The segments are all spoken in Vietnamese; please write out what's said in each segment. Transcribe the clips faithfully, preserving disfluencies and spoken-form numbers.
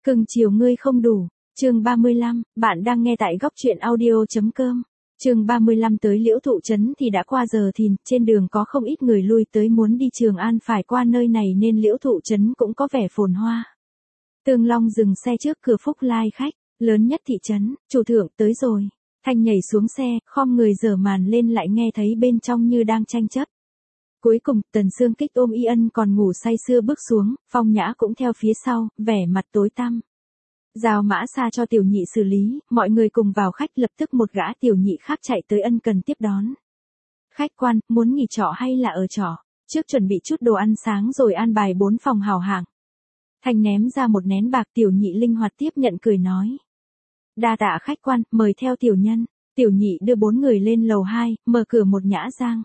Cưng chiều ngươi không đủ. Chương ba mươi lăm, bạn đang nghe tại góc truyện audio chấm com. Chương ba mươi lăm tới Liễu Thụ trấn thì đã qua giờ thìn, trên đường có không ít người lui tới muốn đi Trường An phải qua nơi này nên Liễu Thụ trấn cũng có vẻ phồn hoa. Tương Long dừng xe trước cửa Phúc Lai khách, lớn nhất thị trấn, chủ thượng tới rồi. Thanh nhảy xuống xe, khom người giở màn lên lại nghe thấy bên trong như đang tranh chấp. Cuối cùng, Tần Xương Kích ôm Y Ân còn ngủ say sưa bước xuống, Phong Nhã cũng theo phía sau, vẻ mặt tối tăm. Giao Mã Sa cho tiểu nhị xử lý, mọi người cùng vào khách, lập tức một gã tiểu nhị khác chạy tới ân cần tiếp đón. Khách quan, muốn nghỉ trọ hay là ở trọ? Trước chuẩn bị chút đồ ăn sáng rồi an bài bốn phòng hào hạng. Thanh ném ra một nén bạc, tiểu nhị linh hoạt tiếp nhận cười nói. Đa tạ khách quan, mời theo tiểu nhân. Tiểu nhị đưa bốn người lên lầu hai, mở cửa một nhã giang.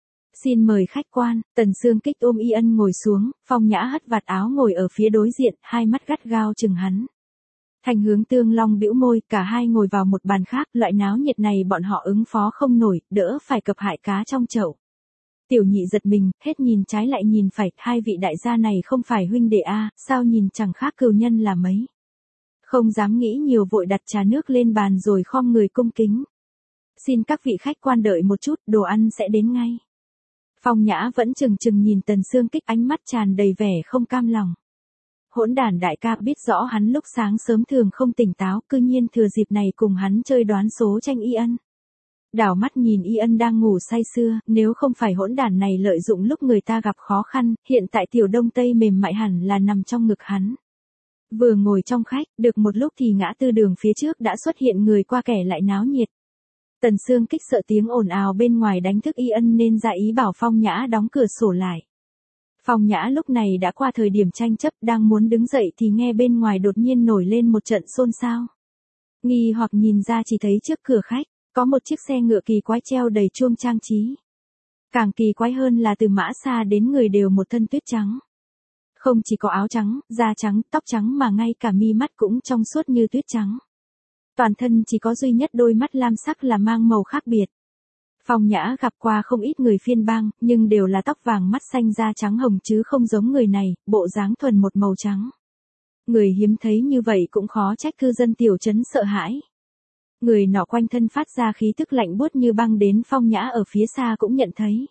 Xin mời khách quan. Tần Xương Kích ôm Y Ân ngồi xuống, Phong Nhã hất vạt áo ngồi ở phía đối diện, hai mắt gắt gao chừng hắn. Thành hướng Tương Long bĩu môi, cả hai ngồi vào một bàn khác, loại náo nhiệt này bọn họ ứng phó không nổi, đỡ phải cập hại cá trong chậu. Tiểu nhị giật mình, hết nhìn trái lại nhìn phải, hai vị đại gia này không phải huynh đệ a, sao nhìn chẳng khác cừu nhân là mấy. Không dám nghĩ nhiều vội đặt trà nước lên bàn rồi khom người cung kính. Xin các vị khách quan đợi một chút, đồ ăn sẽ đến ngay. Phong Nhã vẫn chừng chừng nhìn Tần Xương Kích, ánh mắt tràn đầy vẻ không cam lòng. Hỗn đản đại ca biết rõ hắn lúc sáng sớm thường không tỉnh táo, cư nhiên thừa dịp này cùng hắn chơi đoán số tranh Y Ân. Đảo mắt nhìn Y Ân đang ngủ say sưa, nếu không phải hỗn đản này lợi dụng lúc người ta gặp khó khăn, hiện tại tiểu đông tây mềm mại hẳn là nằm trong ngực hắn. Vừa ngồi trong khách, được một lúc thì ngã tư đường phía trước đã xuất hiện người qua kẻ lại náo nhiệt. Tần Xương Kích sợ tiếng ồn ào bên ngoài đánh thức Y Ân nên ra ý bảo Phong Nhã đóng cửa sổ lại. Phong Nhã lúc này đã qua thời điểm tranh chấp, đang muốn đứng dậy thì nghe bên ngoài đột nhiên nổi lên một trận xôn xao. Nghi hoặc nhìn ra chỉ thấy trước cửa khách, có một chiếc xe ngựa kỳ quái treo đầy chuông trang trí. Càng kỳ quái hơn là từ Mã Sa đến người đều một thân tuyết trắng. Không chỉ có áo trắng, da trắng, tóc trắng mà ngay cả mi mắt cũng trong suốt như tuyết trắng. Toàn thân chỉ có duy nhất đôi mắt lam sắc là mang màu khác biệt. Phong Nhã gặp qua không ít người phiên bang, nhưng đều là tóc vàng mắt xanh da trắng hồng chứ không giống người này, bộ dáng thuần một màu trắng. Người hiếm thấy như vậy cũng khó trách cư dân tiểu trấn sợ hãi. Người nọ quanh thân phát ra khí tức lạnh buốt như băng đến Phong Nhã ở phía xa cũng nhận thấy.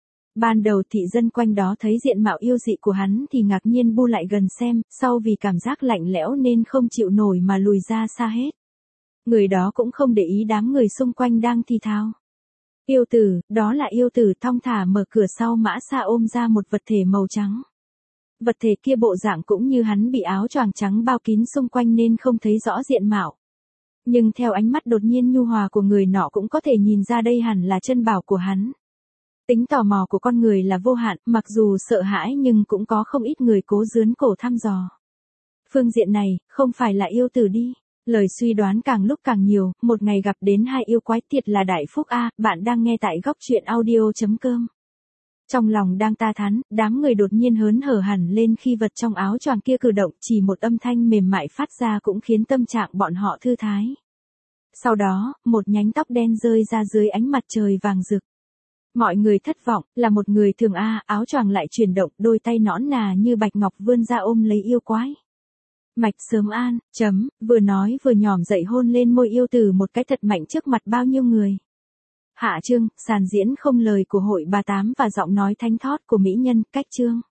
Ban đầu thị dân quanh đó thấy diện mạo yêu dị của hắn thì ngạc nhiên bu lại gần xem, sau vì cảm giác lạnh lẽo nên không chịu nổi mà lùi ra xa hết. Người đó cũng không để ý đám người xung quanh đang thi thao. Yêu tử, đó là yêu tử, thong thả mở cửa sau Mã Sa ôm ra một vật thể màu trắng. Vật thể kia bộ dạng cũng như hắn, bị áo choàng trắng bao kín xung quanh nên không thấy rõ diện mạo. Nhưng theo ánh mắt đột nhiên nhu hòa của người nọ cũng có thể nhìn ra đây hẳn là chân bảo của hắn. Tính tò mò của con người là vô hạn, mặc dù sợ hãi nhưng cũng có không ít người cố giướn cổ thăm dò. Phương diện này, không phải là yêu tử đi. Lời suy đoán càng lúc càng nhiều, một ngày gặp đến hai yêu quái thiệt là đại phúc a. Bạn đang nghe tại góc truyện audio chấm com. Trong lòng đang ta thán, đám người đột nhiên hớn hở hẳn lên khi vật trong áo choàng kia cử động, chỉ một âm thanh mềm mại phát ra cũng khiến tâm trạng bọn họ thư thái. Sau đó, một nhánh tóc đen rơi ra dưới ánh mặt trời vàng rực. Mọi người thất vọng, là một người thường a, áo choàng lại chuyển động, đôi tay nõn nà như bạch ngọc vươn ra ôm lấy yêu quái. Mạch Sớm An, chấm, vừa nói vừa nhòm dậy hôn lên môi yêu tử một cái thật mạnh trước mặt bao nhiêu người. Hạ chương, sàn diễn không lời của hội bà tám và giọng nói thánh thót của mỹ nhân, cách chương.